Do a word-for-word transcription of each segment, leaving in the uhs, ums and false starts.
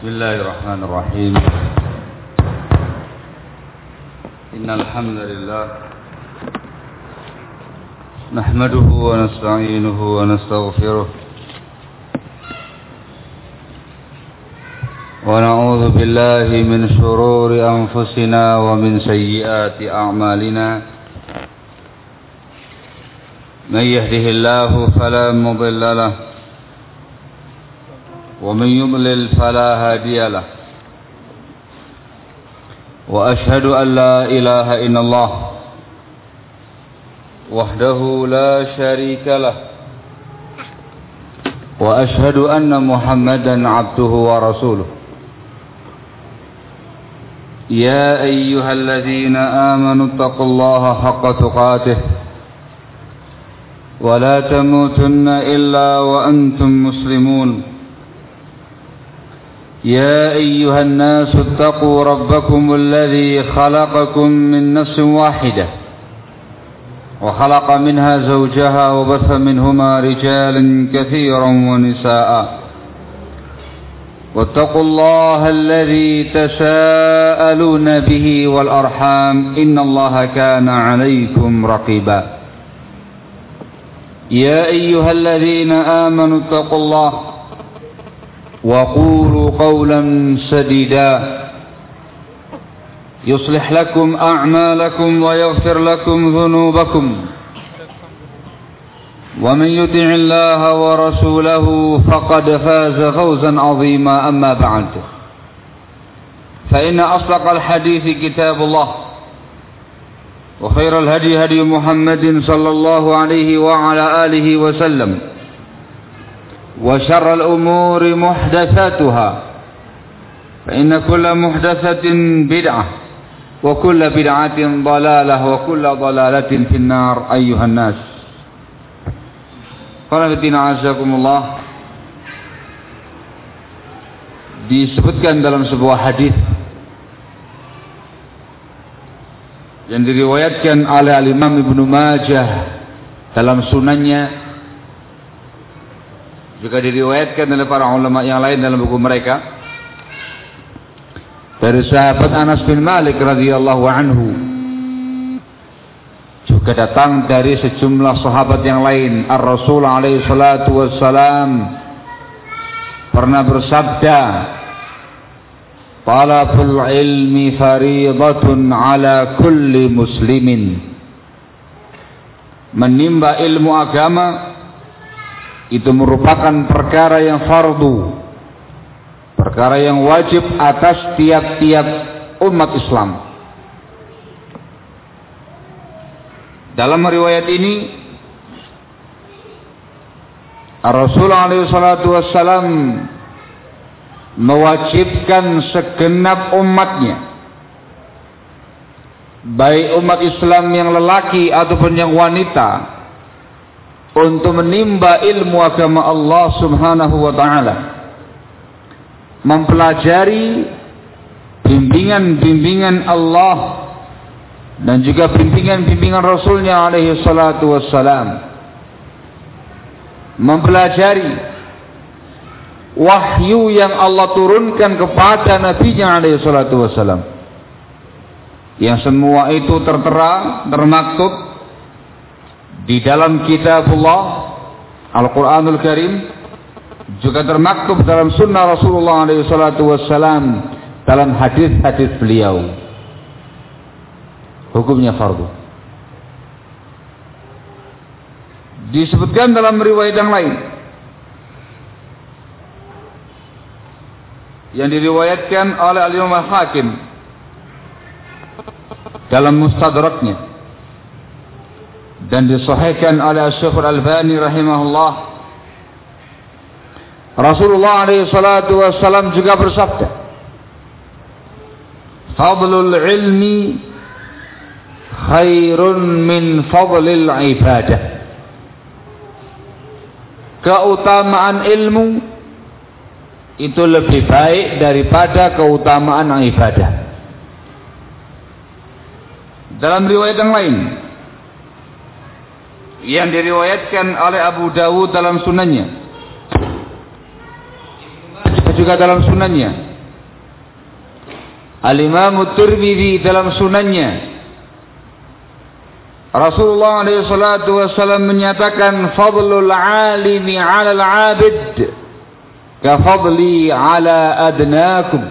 Bismillahirrahmanirrahim. Innal hamdalillah nahmaduhu wa nasta'inuhu wa nastaghfiruh wa na'udzu billahi min shururi anfusina wa min sayyiati a'malina. Man yahdihillahu fala mudilla lahu ومن يضلل فلا هادي له وأشهد أن لا إله إلا الله وحده لا شريك له وأشهد أن محمدا عبده ورسوله. يا أيها الذين آمنوا اتقوا الله حق تقاته ولا تموتن إلا وأنتم مسلمون. يا أيها الناس اتقوا ربكم الذي خلقكم من نفس واحدة وخلق منها زوجها وبث منهما رجالا كثيرا ونساء واتقوا الله الذي تساءلون به والأرحام إن الله كان عليكم رقيبا. يا أيها الذين آمنوا اتقوا الله وقولوا قولا سديدا يصلح لكم أعمالكم ويغفر لكم ذنوبكم ومن يطع الله ورسوله فقد فاز فوزا عظيما. أما بعد فإن أصدق الحديث كتاب الله وخير الهدي هدي محمد صلى الله عليه وعلى آله وسلم وشر الأمور محدثاتها فإن كل محدثة بدعة وكل بدعة ضلالة وكل ضلالة في النار. أيها الناس qanatina azakumullah. Disebutkan dalam sebuah hadis yang diriwayatkan oleh Imam Ibnu Majah dalam sunannya, juga diriwayatkan oleh para ulama yang lain dalam buku mereka, dari sahabat Anas bin Malik radhiyallahu anhu, juga datang dari sejumlah sahabat yang lain. Ar-Rasul alaihi salatu wassalam pernah bersabda, talabul ilmi fariidatun ala kulli muslimin. Menimba ilmu agama itu merupakan perkara yang fardu, perkara yang wajib atas tiap-tiap umat Islam. Dalam riwayat ini Rasulullah alaihi salatu wassalam mewajibkan segenap umatnya, baik umat Islam yang lelaki ataupun yang wanita, untuk menimba ilmu agama Allah subhanahu wa ta'ala, mempelajari bimbingan-bimbingan Allah dan juga bimbingan-bimbingan Rasulnya alaihi salatu wassalam, mempelajari wahyu yang Allah turunkan kepada Nabi-Nya alaihi salatu wassalam, yang semua itu tertera, termaktub di dalam kitabullah Al-Quranul Karim, juga termaktub dalam sunnah Rasulullah alaihi salatu wassalam, dalam hadis-hadis beliau. Hukumnya fardu. Disebutkan dalam riwayat yang lain yang diriwayatkan oleh Al-Imam Al-Hakim dalam Mustadraknya dan disahihkan oleh Syekh Al-Albani rahimahullah, Rasulullah alaihi salatu wassalam juga bersabda, fadlul ilmi khairun min fadlil ibadah. Keutamaan ilmu itu lebih baik daripada keutamaan ibadah. Dalam riwayat yang lain yang diriwayatkan oleh Abu Dawud dalam sunannya, juga dalam sunannya, Al-Imam At-Tirmidzi dalam sunannya, Rasulullah alaihi salatu wasallam menyatakan, fadlul alimi 'ala al-'abid ka fadli 'ala adnakum.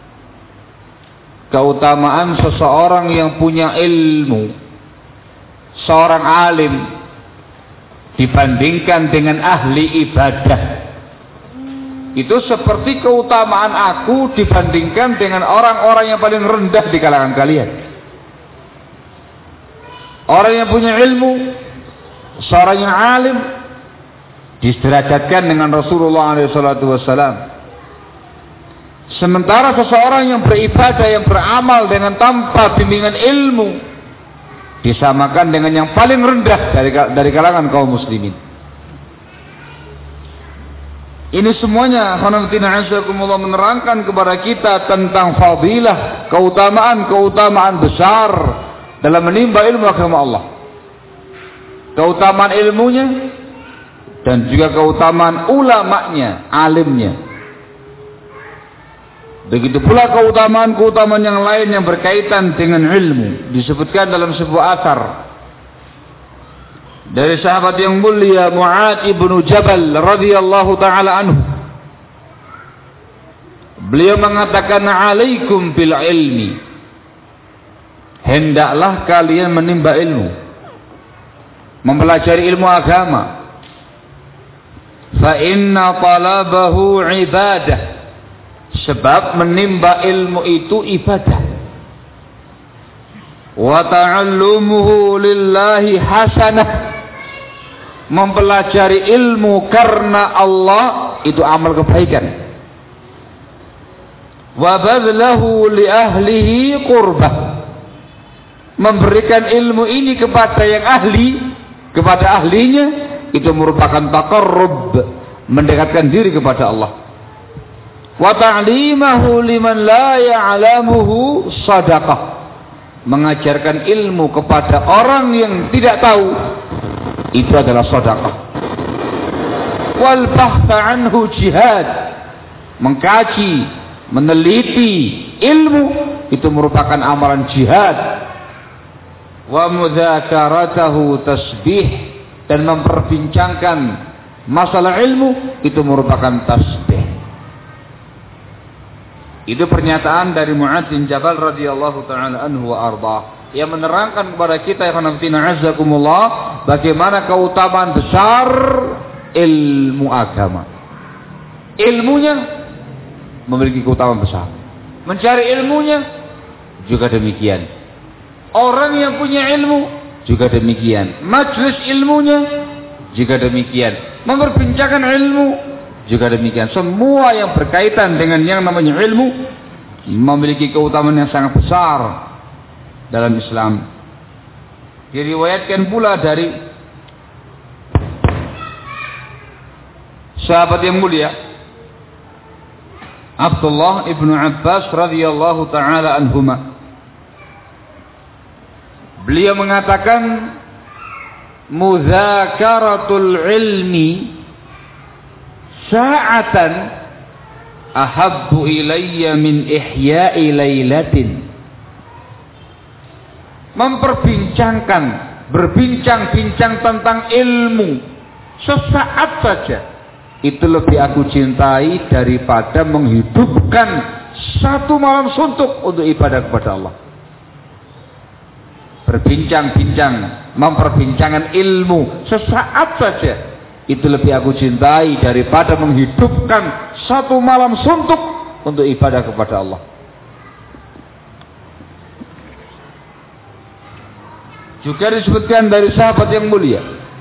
Keutamaan seseorang yang punya ilmu, seorang alim, dibandingkan dengan ahli ibadah, itu seperti keutamaan aku dibandingkan dengan orang-orang yang paling rendah di kalangan kalian. Orang yang punya ilmu, seorang yang alim, diderajatkan dengan Rasulullah alaihi salatu wasallam. Sementara seseorang yang beribadah, yang beramal dengan tanpa bimbingan ilmu, disamakan dengan yang paling rendah dari dari kalangan kaum muslimin. Ini semuanya khonaftina azakumullah menerangkan kepada kita tentang fadilah, keutamaan-keutamaan besar dalam menimba ilmu agama Allah. Keutamaan ilmunya dan juga keutamaan ulamanya, alimnya. Begitu pula keutamaan-keutamaan yang lain yang berkaitan dengan ilmu. Disebutkan dalam sebuah athar dari sahabat yang mulia Mu'adz ibnu Jabal radhiyallahu taala anhu. Beliau mengatakan, "Alaikum bil ilmi." Hendaklah kalian menimba ilmu, mempelajari ilmu agama. Fa inna talabahu ibadah. Sebab menimba ilmu itu ibadah. Wa ta'allumuhu lillahi hasanah. Mempelajari ilmu karena Allah itu amal kebaikan. Wa badlahu li ahlihi qurbah. Memberikan ilmu ini kepada yang ahli, kepada ahlinya, itu merupakan taqarrub, mendekatkan diri kepada Allah. Wa ta'limahu liman la ya'lamuhu sadaqah. Mengajarkan ilmu kepada orang yang tidak tahu, itu adalah sedekah. Wal bahtha anhu jihad. Mengkaji, meneliti ilmu itu merupakan amalan jihad. Wa mudzakaratahu tasbih, dan memperbincangkan masalah ilmu itu merupakan tasbih. Itu pernyataan dari Mu'adz bin Jabal radhiyallahu taala anhu wa arda, yang menerangkan kepada kita ya khonaftina azakumullah bagaimana keutamaan besar ilmu agama. Ilmunya memiliki keutamaan besar. Mencari ilmunya juga demikian. Orang yang punya ilmu juga demikian. Majlis ilmunya juga demikian. Memperbincangkan ilmu juga demikian. Semua yang berkaitan dengan yang namanya ilmu memiliki keutamaan yang sangat besar dalam Islam. Diriwayatkan pula dari sahabat yang mulia Abdullah ibnu Abbas radhiyallahu taala anhuma. Beliau mengatakan, mudzakaratul ilmi sa'atan ahabbu ilayya min ihya'i lailatin. Memperbincangkan, berbincang-bincang tentang ilmu sesaat saja, itu lebih aku cintai daripada menghidupkan satu malam suntuk untuk ibadah kepada Allah. Berbincang-bincang, memperbincangkan ilmu sesaat saja, itu lebih aku cintai daripada menghidupkan satu malam suntuk untuk ibadah kepada Allah. Juga disebutkan dari sahabat yang mulia,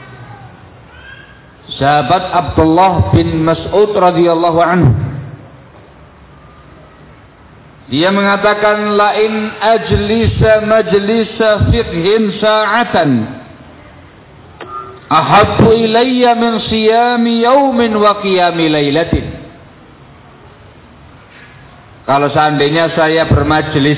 sahabat Abdullah bin Mas'ud radhiyallahu anhu. Dia mengatakan, lain ajlisa majlisa fiqhin sa'atan ahabbu ilayya min siyami yaumin wa qiyami lailatin. Kalau seandainya saya bermajlis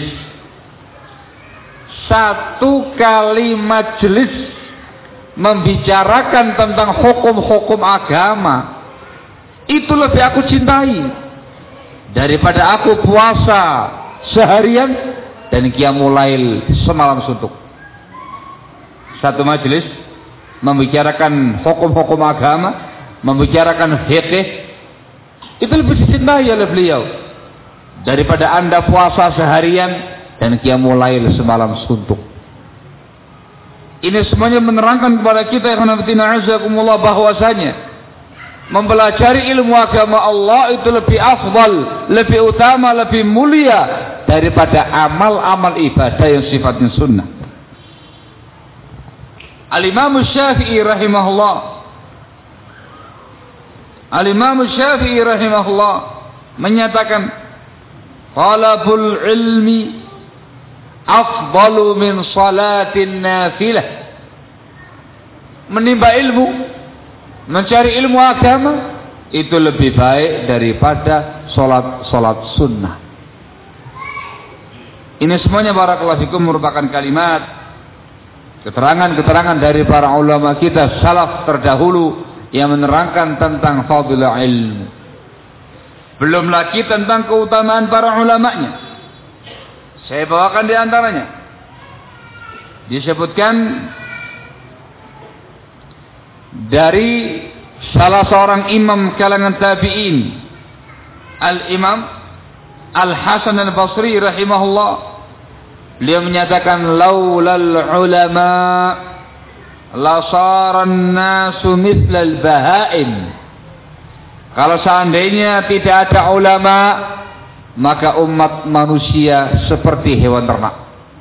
satu kali majlis membicarakan tentang hukum-hukum agama, itu lebih aku cintai daripada aku puasa seharian dan qiyamul lail semalam suntuk. Satu majelis membicarakan hukum-hukum agama, membicarakan fikih, itu lebih dicintai oleh beliau daripada Anda puasa seharian dan qiyamul lail semalam suntuk. Ini semuanya menerangkan kepada kita ya khonafidina azakumullah bahwasanya mempelajari ilmu agama Allah itu lebih afdal, lebih utama, lebih mulia daripada amal-amal ibadah yang sifatnya sunnah. Al-Imam Syafi'i rahimahullah Al-Imam Syafi'i rahimahullah menyatakan talabul ilmi afdalu min salatin nafilah. Menimba ilmu, mencari ilmu agama itu lebih baik daripada salat-salat sunnah. Ini semuanya barakallahu fikum merupakan kalimat keterangan-keterangan dari para ulama kita salaf terdahulu yang menerangkan tentang fadilah ilmu. Belum lagi tentang keutamaan para ulamanya. Saya bawakan di antaranya. Disebutkan dari salah seorang imam kalangan tabi'in, Al-Imam Al-Hasan Al-Basri rahimahullah. Beliau menyatakan laulal ulama la saran nasu mithlal bahaim. Kalau seandainya tidak ada ulama, maka umat manusia seperti hewan ternak.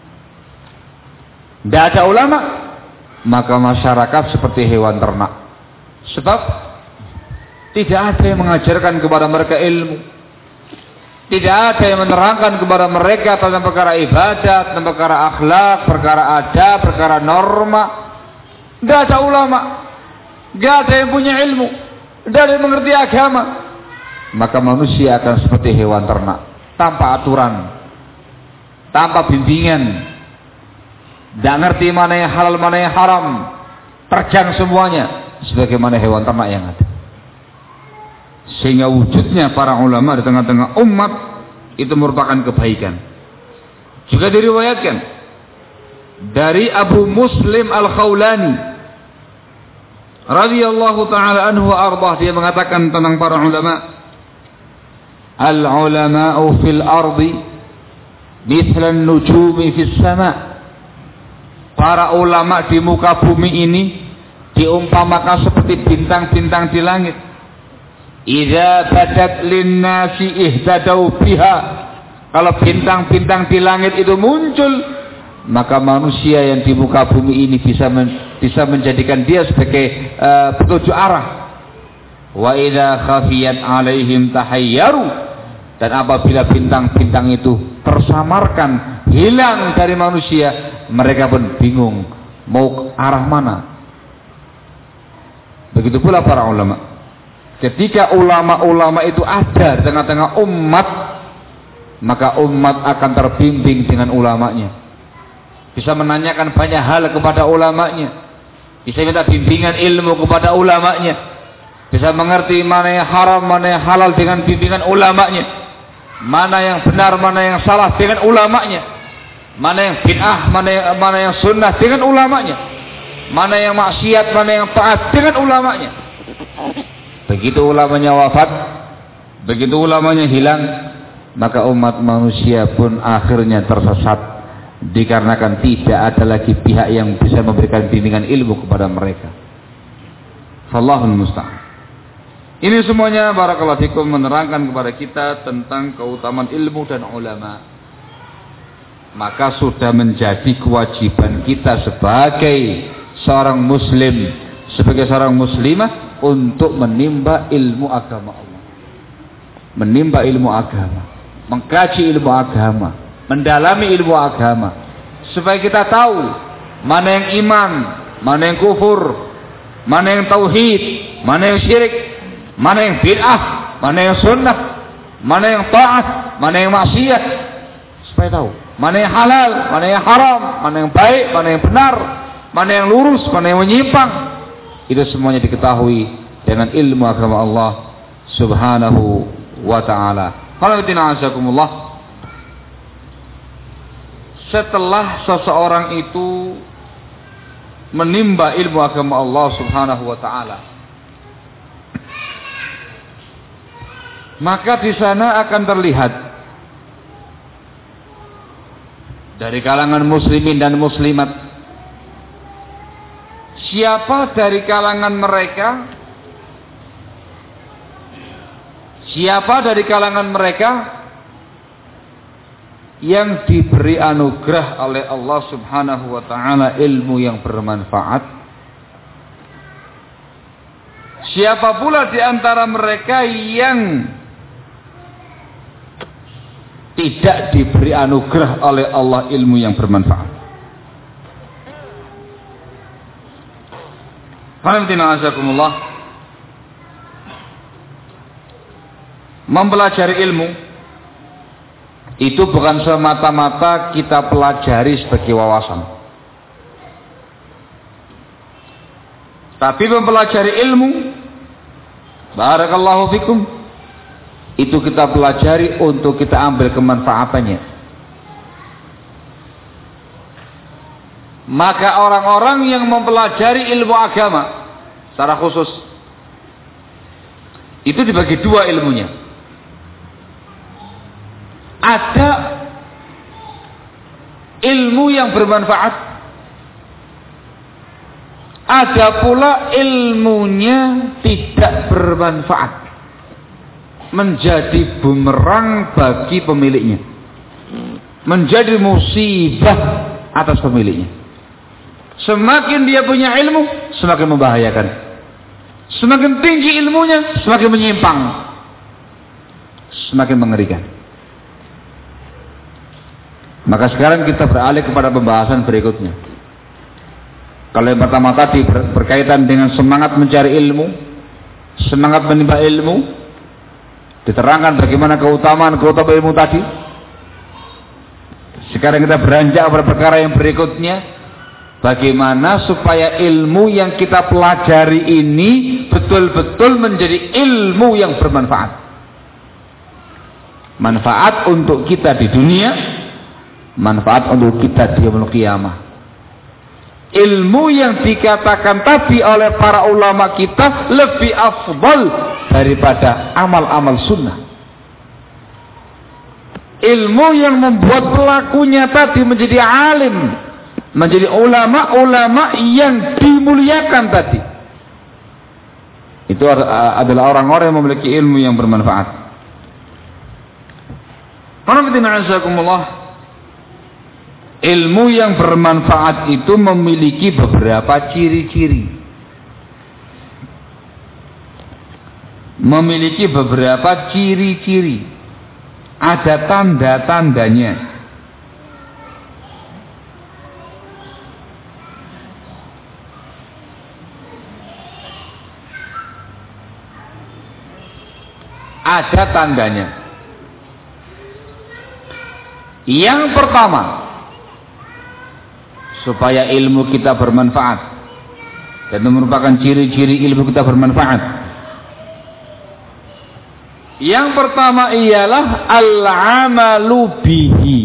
Tidak ada ulama, maka masyarakat seperti hewan ternak. Sebab tidak ada yang mengajarkan kepada mereka ilmu, tidak ada yang menerangkan kepada mereka tentang perkara ibadat, tentang perkara akhlak, perkara adab, perkara norma. Tidak ada ulama, tidak ada yang punya ilmu, tidak ada yang mengerti agama. Maka manusia akan seperti hewan ternak, tanpa aturan, tanpa bimbingan, tidak ngerti mana yang halal mana yang haram, terjang semuanya sebagaimana hewan ternak yang ada. Sehingga wujudnya para ulama di tengah-tengah umat itu merupakan kebaikan. Juga diriwayatkan dari Abu Muslim Al-Khawlani radhiyallahu taala anhu ardah, dia mengatakan tentang para ulama, al-ulama'u fil ardi mithla an-nujumi fis sama'. Para ulama di muka bumi ini diumpamakan seperti bintang-bintang di langit. Idza badat lin-nasi ihtadau biha. Kalau bintang-bintang di langit itu muncul, maka manusia yang di muka bumi ini bisa men, bisa menjadikan dia sebagai uh, petunjuk arah. Wa idza khafiyat alaihim tahayyaru. Dan apabila bintang-bintang itu tersamarkan, hilang dari manusia, mereka pun bingung mau arah mana. Begitu pula para ulama. Ketika ulama-ulama itu ada di tengah-tengah umat, maka umat akan terbimbing dengan ulamanya. Bisa menanyakan banyak hal kepada ulamanya, bisa minta bimbingan ilmu kepada ulamanya, bisa mengerti mana yang haram, mana yang halal dengan bimbingan ulamanya, mana yang benar, mana yang salah dengan ulamanya, mana yang bid'ah, mana yang, mana yang sunnah dengan ulamanya, mana yang maksiat, mana yang taat dengan ulamanya. Begitu ulamanya wafat, begitu ulamanya hilang, maka umat manusia pun akhirnya tersesat, dikarenakan tidak ada lagi pihak yang bisa memberikan bimbingan ilmu kepada mereka. Wallahul musta'an. Ini semuanya barakallahu fikum menerangkan kepada kita tentang keutamaan ilmu dan ulama. Maka sudah menjadi kewajiban kita sebagai seorang muslim, sebagai seorang muslimah, untuk menimba ilmu agama Allah, menimba ilmu agama, mengkaji ilmu agama, mendalami ilmu agama, supaya kita tahu mana yang iman, mana yang kufur, mana yang tauhid, mana yang syirik, mana yang bid'ah, mana yang sunnah, mana yang taat, mana yang maksiat, supaya tahu mana yang halal, mana yang haram, mana yang baik, mana yang benar, mana yang lurus, mana yang menyimpang. Itu semuanya diketahui dengan ilmu agama Allah subhanahu wa ta'ala. Qalatina azakumullah. setelah seseorang itu menimba ilmu agama Allah Subhanahu wa taala, maka di sana akan terlihat dari kalangan muslimin dan muslimat, siapa dari kalangan mereka siapa dari kalangan mereka yang diberi anugerah oleh Allah Subhanahu wa taala ilmu yang bermanfaat. Siapa pula di antara mereka yang tidak diberi anugerah oleh Allah ilmu yang bermanfaat. Alhamdulillah, mempelajari ilmu itu bukan semata-mata kita pelajari sebagai wawasan, tapi mempelajari ilmu, barakallahu fikum, itu kita pelajari untuk kita ambil kemanfaatannya. Maka orang-orang yang mempelajari ilmu agama secara khusus itu dibagi dua ilmunya. Ada ilmu yang bermanfaat, ada pula ilmunya tidak bermanfaat, menjadi bumerang bagi pemiliknya, menjadi musibah atas pemiliknya. Semakin dia punya ilmu, semakin membahayakan. Semakin tinggi ilmunya, semakin menyimpang, semakin mengerikan. Maka sekarang kita beralih kepada pembahasan berikutnya. Kalau yang pertama tadi berkaitan dengan semangat mencari ilmu, semangat menimba ilmu, diterangkan bagaimana keutamaan-keutamaan ilmu tadi. Sekarang kita beranjak pada perkara yang berikutnya, bagaimana supaya ilmu yang kita pelajari ini betul-betul menjadi ilmu yang bermanfaat. Manfaat untuk kita di dunia, manfaat untuk kita di yaumul qiyamah. Ilmu yang dikatakan tadi oleh para ulama kita lebih afdal daripada amal-amal sunnah. Ilmu yang membuat pelakunya tadi menjadi alim, menjadi ulama-ulama yang dimuliakan tadi. Itu adalah orang-orang yang memiliki ilmu yang bermanfaat. Ilmu yang bermanfaat itu memiliki beberapa ciri-ciri. Memiliki beberapa ciri-ciri. Ada tanda-tandanya. Ada tandanya. Yang pertama, supaya ilmu kita bermanfaat, dan merupakan ciri-ciri ilmu kita bermanfaat. Yang pertama ialah al-amalu bihi,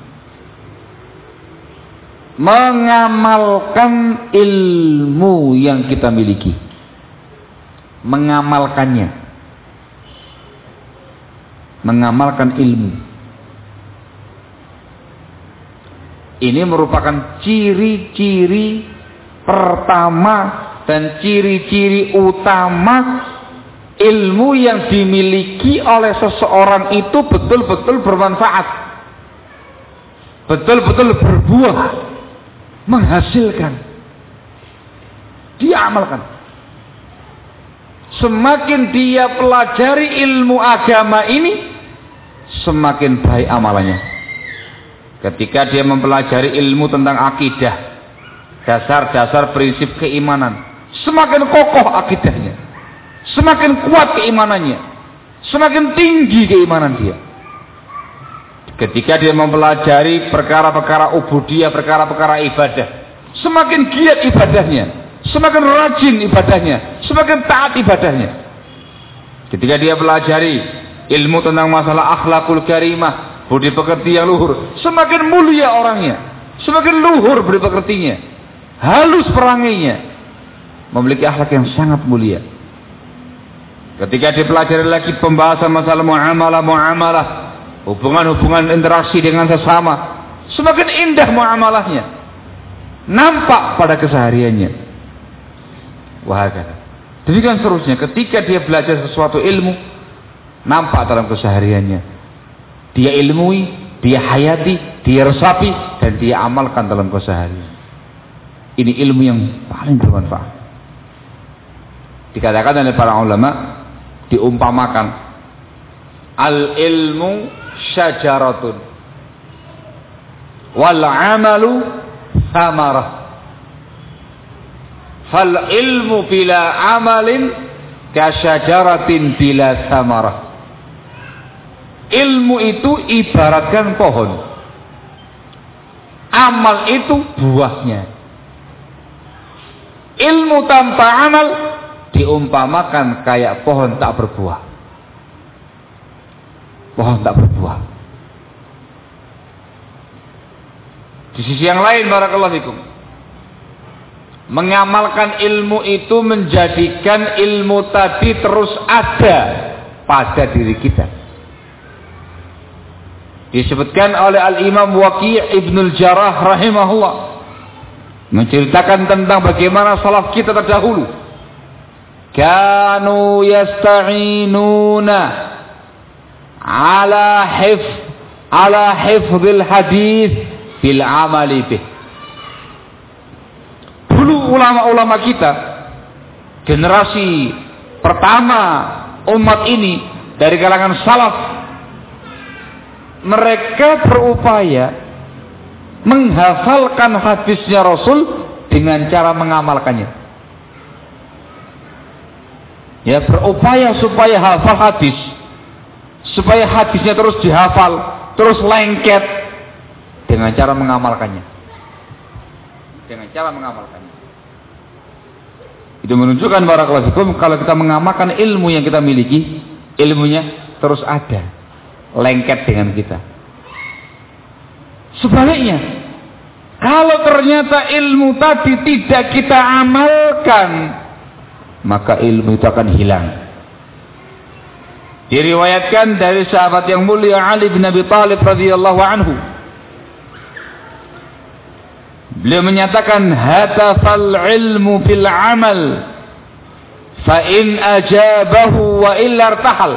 mengamalkan ilmu yang kita miliki, mengamalkannya, mengamalkan ilmu. Ini merupakan ciri-ciri pertama dan ciri-ciri utama ilmu yang dimiliki oleh seseorang itu betul-betul bermanfaat, betul-betul berbuah, menghasilkan, diamalkan. Semakin dia pelajari ilmu agama ini, semakin baik amalannya. Ketika dia mempelajari ilmu tentang akidah, dasar-dasar prinsip keimanan, semakin kokoh akidahnya, semakin kuat keimanannya, semakin tinggi keimanan dia. Ketika dia mempelajari perkara-perkara ubudiyah, perkara-perkara ibadah, semakin giat ibadahnya, semakin rajin ibadahnya, semakin taat ibadahnya. Ketika dia pelajari ilmu tentang masalah akhlakul karimah, budi pekerti yang luhur, semakin mulia orangnya, semakin luhur budi pekertinya, halus perangainya, memiliki akhlak yang sangat mulia. Ketika dipelajari lagi pembahasan masalah muamalah muamalah, hubungan-hubungan interaksi dengan sesama, semakin indah muamalahnya, nampak pada kesehariannya. Wahakala. Demikian seterusnya, ketika dia belajar sesuatu ilmu, nampak dalam kesehariannya. Dia ilmui, dia hayati, dia resapi, dan dia amalkan dalam keseharian. Ini ilmu yang paling bermanfaat. Dikatakan oleh para ulama, diumpamakan, al ilmu syajaratun wal amalu thamarah. Fal ilmu bila amalin kasyajaratin bila thamarah. Ilmu itu ibaratkan pohon, amal itu buahnya. Ilmu tanpa amal diumpamakan kayak pohon tak berbuah. Pohon tak berbuah. Di sisi yang lain, barakallahu fikum, mengamalkan ilmu itu menjadikan ilmu tadi terus ada pada diri kita. Disebutkan oleh Al-Imam Waqi' Ibnul Jarrah rahimahullah, menceritakan tentang bagaimana salaf kita terdahulu kanu yasta'inuna ala hif ala hifdzil hadis bil amali bih. Dulu ulama-ulama kita, generasi pertama umat ini dari kalangan salaf, mereka berupaya menghafalkan hadisnya Rasul dengan cara mengamalkannya. Ya, berupaya supaya hafal hadis, supaya hadisnya terus dihafal, terus lengket dengan cara mengamalkannya. Dengan cara mengamalkannya. Itu menunjukkan barakallahu fikum, kalau kita mengamalkan ilmu yang kita miliki, ilmunya terus ada, lengket dengan kita. Sebaliknya, kalau ternyata ilmu tadi tidak kita amalkan, maka ilmu itu akan hilang. Diriwayatkan dari sahabat yang mulia Ali bin Abi Thalib radhiyallahu anhu, beliau menyatakan, hatafal ilmu fil amal fa in ajabahu wa illa irtahal.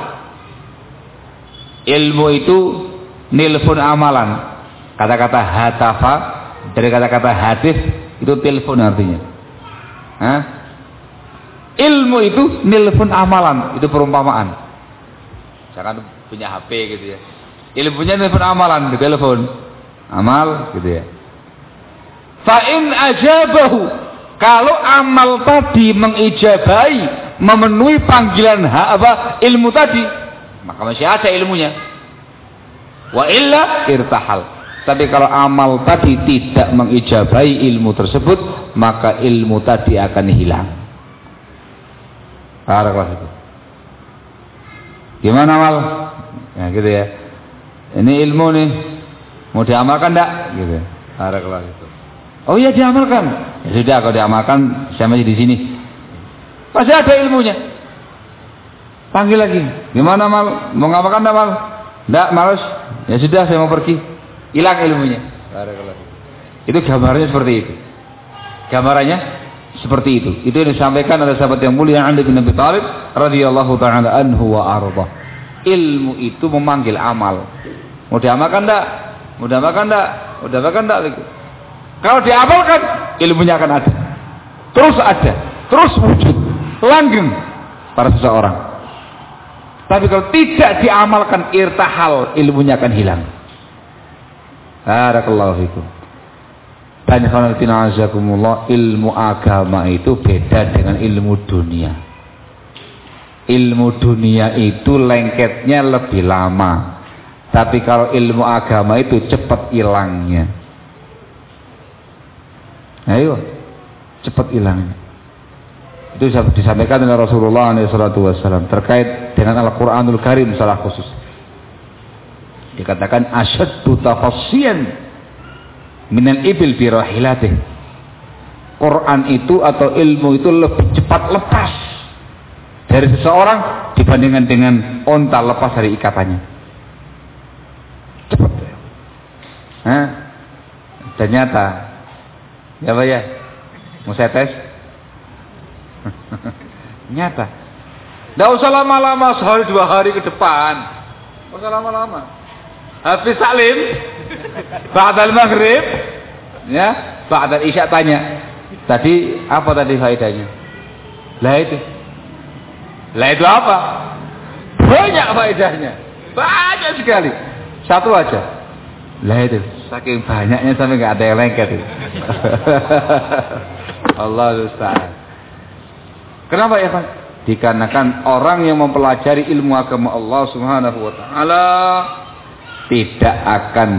Ilmu itu nelpon amalan. Kata-kata hatafa dari kata-kata hatif itu telepon artinya. Hah? Ilmu itu nelpon amalan, itu perumpamaan. Misalkan punya H P gitu ya, ilmunya nelpon amalan, di telepon amal gitu ya. Fa'in ajabahu, kalau amal tadi mengijabai, memenuhi panggilan ha, apa ilmu tadi, maka masih ada ilmunya. Wa illa irtahal. Tapi kalau amal tadi tidak mengijabai ilmu tersebut, maka ilmu tadi akan hilang. Barakallahu fikum. Gimana amal? Ya gitu ya. Ini ilmu nih, mau diamalkan enggak? Gitu. Barakallahu fikum. Oh iya diamalkan. Ya sudah, kalau diamalkan saya masih di sini. Masih ada ilmunya. Panggil lagi. Gimana amal? Mau ngapakan enggak amal? Enggak, males. Ya sudah, saya mau pergi. Hilang ilmunya. Barakallahu fikum. Itu gambarnya seperti itu. Gambarannya seperti itu. Itu yang disampaikan oleh sahabat yang mulia Ali bin Abi Thalib radhiyallahu taala anhu wa arda. Ilmu itu memanggil amal. Mau diamalkan enggak? Mau diamalkan enggak? Mau diamalkan enggak? Kalau diamalkan, ilmunya akan ada. Terus ada, terus wujud, langgeng pada seseorang. Tapi kalau tidak diamalkan, irtahal, ilmunya akan hilang. Barakallahu fikum. Dan khanatina azakumullah, ilmu agama itu beda dengan ilmu dunia. Ilmu dunia itu lengketnya lebih lama, tapi kalau ilmu agama itu cepat hilangnya. Ayo, cepat hilangnya. Itu disampaikan oleh Rasulullah shallallahu alaihi wasallam terkait dengan Al-Quranul Karim secara khusus. Dikatakan asyaddu tafassiyan minal ibil bi rahilatih. Quran itu atau ilmu itu lebih cepat lepas dari seseorang dibandingkan dengan onta lepas dari ikatannya. Cepat. Hah? Dan nyata. Ya Pak ya? Mau saya tes? Nyata. Nggak usah lama-lama, sehari dua hari ke depan. Nggak usah lama-lama. Hafiz Salim ba'dal maghrib, ya, ba'dal isya tanya. Tadi apa tadi faedahnya? Lah itu. Lah itu apa? Banyak faedahnya. Banyak sekali. Satu aja. Lah itu. Saking banyaknya sampai nggak ada yang lengket. Allah Ustaz. Kenapa ya Pak? Dikarenakan orang yang mempelajari ilmu agama Allah Subhanahu wa taala tidak akan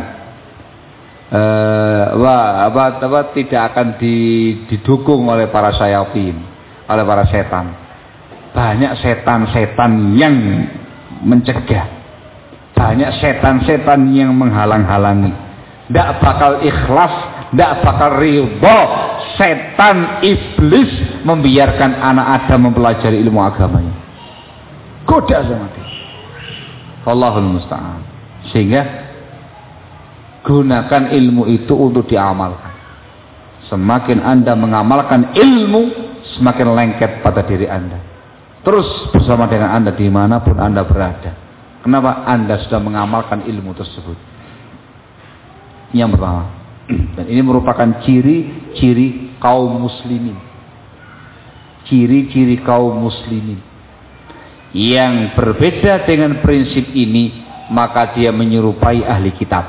uh, wah, apa, apa, tidak akan didukung oleh para syayatin, oleh para setan. Banyak setan-setan yang mencegah, banyak setan-setan yang menghalang-halangi. Tidak bakal ikhlas, tidak bakal ridho setan iblis membiarkan anak Adam mempelajari ilmu agamanya. Goda sama dia. Allahul musta'an. Sehingga gunakan ilmu itu untuk diamalkan. Semakin Anda mengamalkan ilmu, semakin lengket pada diri Anda. Terus bersama dengan Anda dimanapun Anda berada. Kenapa? Anda sudah mengamalkan ilmu tersebut. Yang pertama. Dan ini merupakan ciri-ciri kaum muslimin. Ciri-ciri kaum muslimin. Yang berbeda dengan prinsip ini, maka dia menyerupai ahli kitab.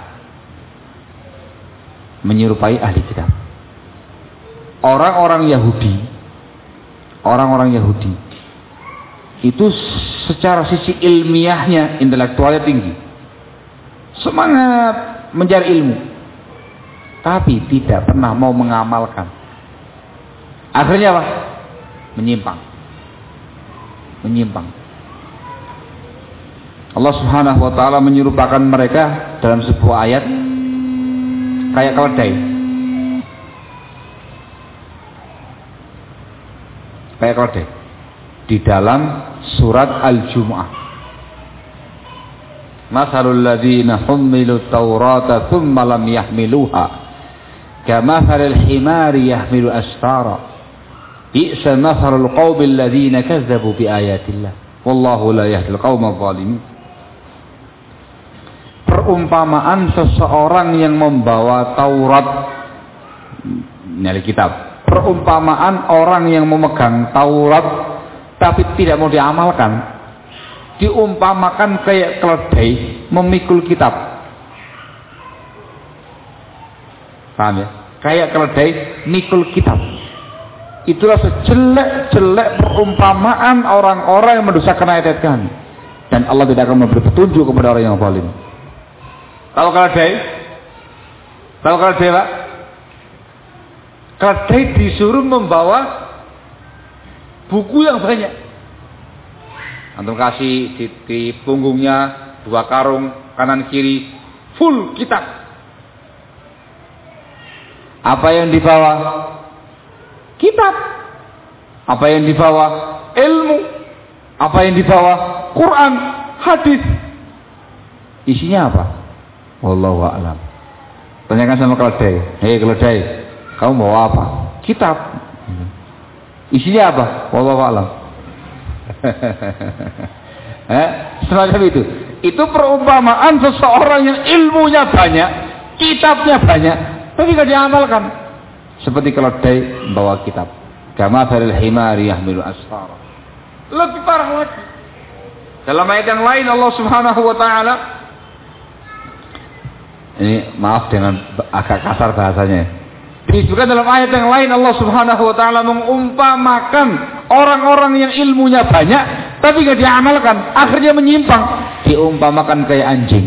Menyerupai ahli kitab. Orang-orang Yahudi, orang-orang Yahudi itu secara sisi ilmiahnya, intelektualnya tinggi, semangat mencari ilmu, tapi tidak pernah mau mengamalkan. Akhirnya apa? Menyimpang. Menyimpang. Allah Subhanahu wa taala menyerupakan mereka dalam sebuah ayat kayak keledai. Kayak keledai. Di dalam surat Al-Jumu'ah. Masalul ladzina hummilut Taurata tsumma lam yahmiluha kamathalil himari yahmilu asfara. Bi'sa mathalul qaumil ladzina kazzabu biayatillah. Wallahu la yahdil qaumadh dhalimin. Perumpamaan seseorang yang membawa Taurat, ini kitab. Perumpamaan orang yang memegang Taurat tapi tidak mau diamalkan, diumpamakan kayak keledai memikul kitab. Paham ya? Kayak keledai mikul kitab. Itulah sejelek-jelek perumpamaan orang-orang yang mendustakan ayat-ayat kami. Dan Allah tidak akan memberi petunjuk kepada orang yang zalim. Tahu keledai? Tahu keledai Pak? Keledai disuruh membawa buku yang banyak. Antum kasih di, di punggungnya dua karung kanan kiri full kitab. Apa yang dibawa? Kitab. Apa yang dibawa? Ilmu. Apa yang dibawa? Quran, hadis. Isinya apa? Wallahu a'lam. Tanyakan sama keledai. Hei keledai, kamu bawa apa? Kitab. Isinya apa? Wallahu a'lam. Eh, semacam itu. Itu perumpamaan seseorang yang ilmunya banyak, kitabnya banyak, tapi tidak diamalkan. Seperti keledai membawa kitab. Kama faril himari yahmilu asfara. Lebih parah lagi. Dalam ayat yang lain Allah Subhanahu wa taala, ini maaf dengan agak kasar bahasanya. Disebutkan dalam ayat yang lain Allah Subhanahu wa taala mengumpamakan orang-orang yang ilmunya banyak tapi tidak diamalkan, akhirnya menyimpang, diumpamakan kayak anjing.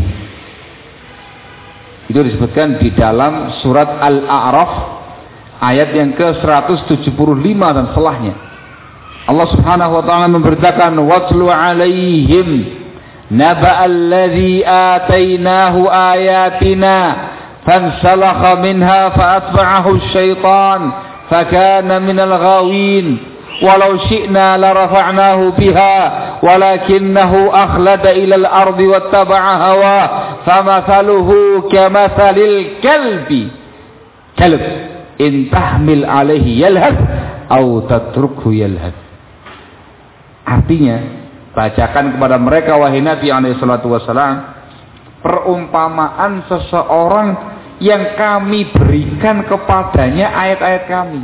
Itu disebutkan di dalam surat Al-A'raf ayat yang ke seratus tujuh puluh lima dan setelahnya. Allah Subhanahu wa taala memberitakan watlu alaihim naba'al ladzi atainahu ayatina fansalakha minha fa'atba'ahu asy-syaitan fakana minal ghawin walau syi'na larafa'nahu biha walakinnahu akhlada ilal ardi wattaba'a hawa famathaluhu kamathalil kalbi kalb in tahmil alaihi yalhath au tatrukhu yalhath. Artinya, bacakan kepada mereka wahai Nabi alaihi salatu wasalam perumpamaan seseorang yang kami berikan kepadanya ayat-ayat kami.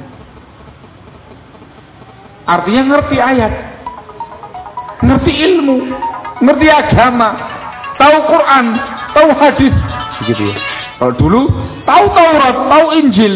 Artinya ngerti ayat, ngerti ilmu, ngerti agama, tahu Quran, tahu hadis, begitu ya. Kalau dulu tahu Taurat, tahu Injil,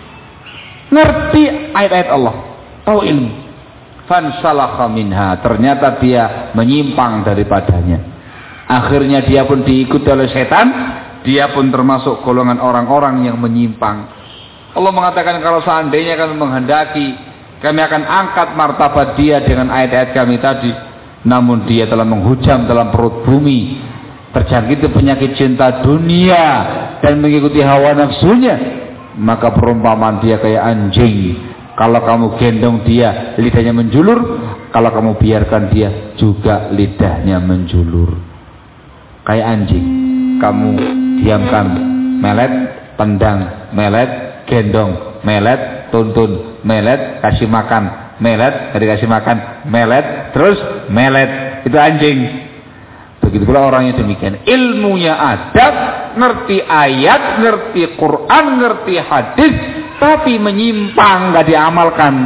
ngerti ayat-ayat Allah, tahu ilmu. Fansalakha minha, ternyata dia menyimpang daripadanya. Akhirnya dia pun diikuti oleh setan, dia pun termasuk golongan orang-orang yang menyimpang. Allah mengatakan kalau seandainya kami menghendaki, kami akan angkat martabat dia dengan ayat-ayat kami tadi. Namun dia telah menghujam dalam perut bumi, terjangkit penyakit cinta dunia dan mengikuti hawa nafsunya. Maka perumpamaan dia kayak anjing. Kalau kamu gendong dia, lidahnya menjulur. Kalau kamu biarkan dia, juga lidahnya menjulur. Kayak anjing, kamu diamkan, melet, tendang, melet, gendong, melet, tuntun, melet, kasih makan, melet, tadi kasih makan, melet, terus melet. Itu anjing. Begitu pula orangnya demikian. Ilmunya ada, ngerti ayat, ngerti Quran, ngerti hadis, tapi menyimpang, nggak diamalkan.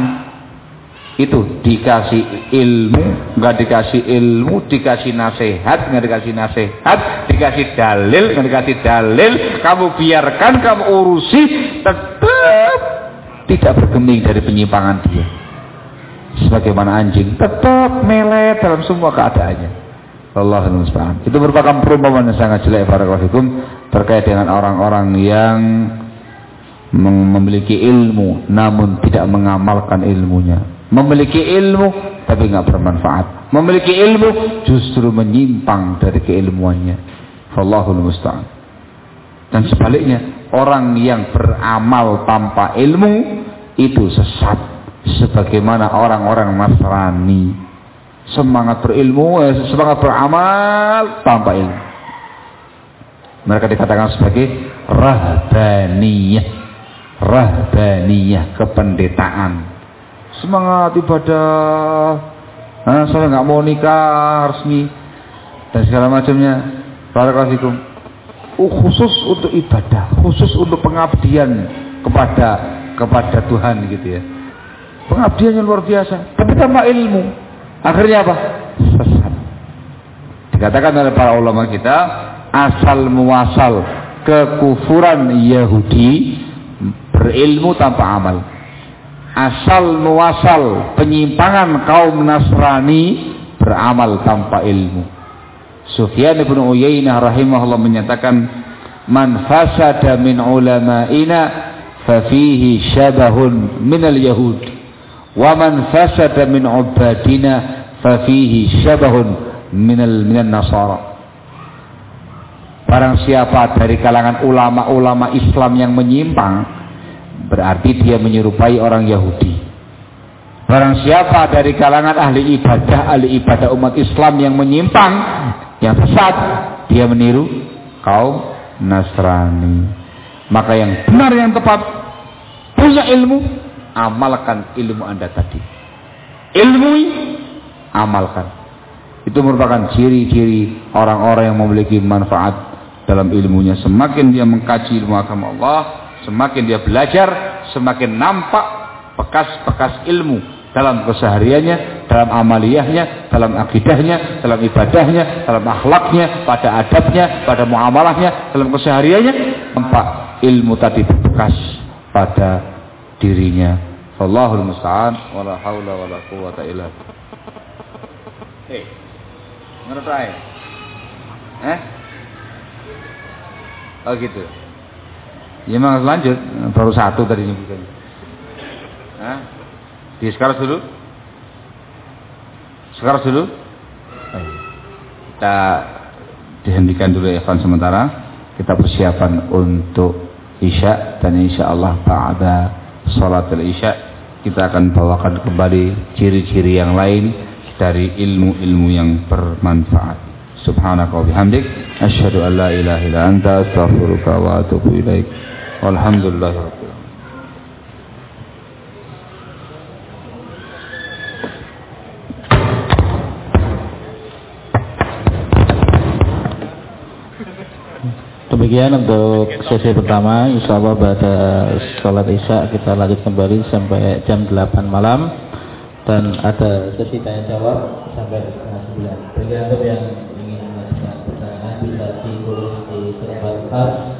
Itu dikasih ilmu, nggak dikasih ilmu, dikasih nasihat, nggak dikasih nasihat, dikasih dalil, nggak dikasih dalil. Kamu biarkan, kamu urusi, tetap tidak bergeming dari penyimpangan dia. Sebagaimana anjing tetap melet dalam semua keadaannya. Allahul musta'an. Itu merupakan perumpamaan yang sangat jelek barakallahu fikum terkait dengan orang-orang yang memiliki ilmu namun tidak mengamalkan ilmunya. Memiliki ilmu tapi nggak bermanfaat. Memiliki ilmu justru menyimpang dari keilmuannya. Allahul musta'an. Dan sebaliknya, orang yang beramal tanpa ilmu itu sesat, sebagaimana orang-orang Nasrani. Semangat berilmu, semangat beramal tanpa ilmu. Mereka dikatakan sebagai rahbaniyah. Rahbaniyah, kependetaan. Semangat ibadah, nah, saya nggak mau nikah resmi dan segala macamnya. Barakallahu fikum. Uh, khusus untuk ibadah, khusus untuk pengabdian kepada kepada Tuhan gitu ya. Pengabdian yang luar biasa, tapi tanpa ilmu. Akhirnya apa? Sesat. Dikatakan oleh para ulama kita, asal muasal kekufuran Yahudi berilmu tanpa amal. Asal muasal penyimpangan kaum Nasrani beramal tanpa ilmu. Sufyan bin Uyainah rahimahullah menyatakan, man fasada min ulama'ina fa fihi syabahun minal yahud wa man fasada min ubadina fa fihi syabahun minal minan nasara. Barang siapa dari kalangan ulama-ulama Islam yang menyimpang, berarti dia menyerupai orang Yahudi. Barang siapa dari kalangan ahli ibadah, ahli ibadah umat Islam yang menyimpang, yang sesat, dia meniru kaum Nasrani. Maka yang benar, yang tepat, punya ilmu, amalkan ilmu Anda tadi. Ilmu, amalkan. Itu merupakan ciri-ciri orang-orang yang memiliki manfaat dalam ilmunya. Semakin dia mengkaji ilmu agama Allah, semakin dia belajar, semakin nampak bekas-bekas ilmu dalam kesehariannya, dalam amaliyahnya, dalam akidahnya, dalam ibadahnya, dalam akhlaknya, pada adabnya, pada muamalahnya, dalam kesehariannya, nampak ilmu tadi berbekas pada dirinya. Wallahul musta'an, wala haula wala quwwata illa billah. Eh, ngerti ae? Eh? Oh gitu. Ya memang lanjut, baru satu tadi nih kita. Hah? Di sekarang dulu. Sekarang dulu. kita dihentikan dulu ya sementara. Kita persiapan untuk Isya, dan insya Allah ba'da salat al-Isya kita akan bawakan kembali ciri-ciri yang lain dari ilmu-ilmu yang bermanfaat. Subhanaka wa bihamdik asyhadu an la ilaha illa anta astaghfiruka wa atubu ilaik. Walhamdulillahirabbil alamin. Demikian untuk sesi pertama. Insyaallah pada sholat Isya kita lanjut kembali sampai jam delapan malam, dan ada sesi tanya jawab sampai setengah sembilan. Bagi anda yang ingin mengajukan pertanyaan bisa ditulis di tempat khas